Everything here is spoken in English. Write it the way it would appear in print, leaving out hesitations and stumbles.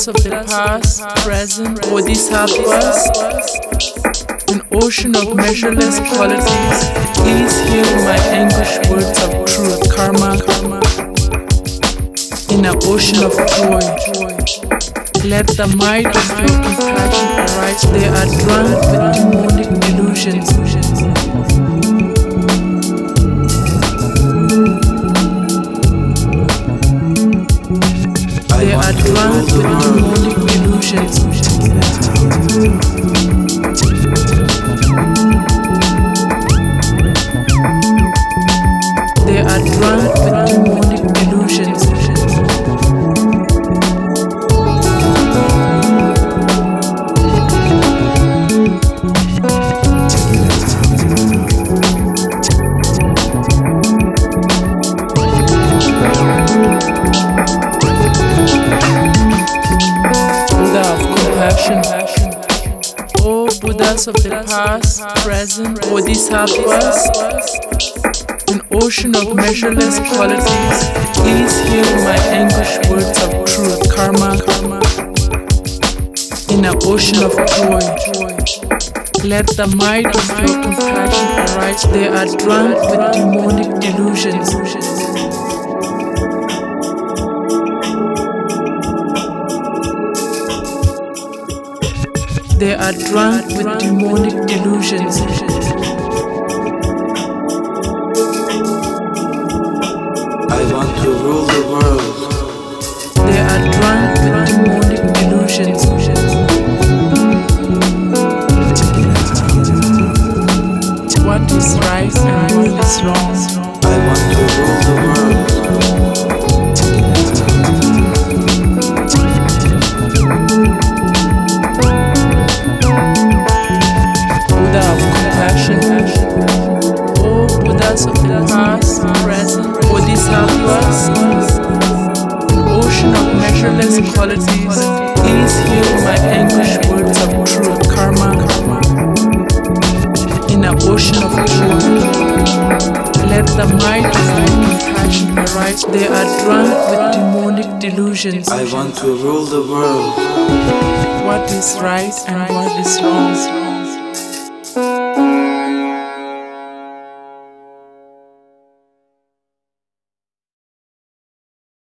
Buddhas of the past, present, bodhisattvas, an ocean of measureless qualities, please hear my anguished words of truth, karma, in an ocean of joy. Let the might of your compassion arise. They are drunk with demonic delusions. They are drunk with demonic delusions. They are drunk with demonic delusions. O Buddhas of the past, present, bodhisattvas, an ocean of measureless qualities, please hear my anguished words of truth, karma, in an ocean of joy. Let the might of your compassion arise. They are drunk with demonic delusions. They are drunk with demonic delusions. I want to rule the world. They are drunk with demonic delusions. What is right and what is wrong? I want to rule the world. O Buddhas of the past, present, bodhisattvas, an ocean of measureless qualities, please hear my anguished words of truth, karma, in an ocean of joy. Let the might of your compassion arise. They are drunk with demonic delusions. I want to rule the world. What is right and what is wrong?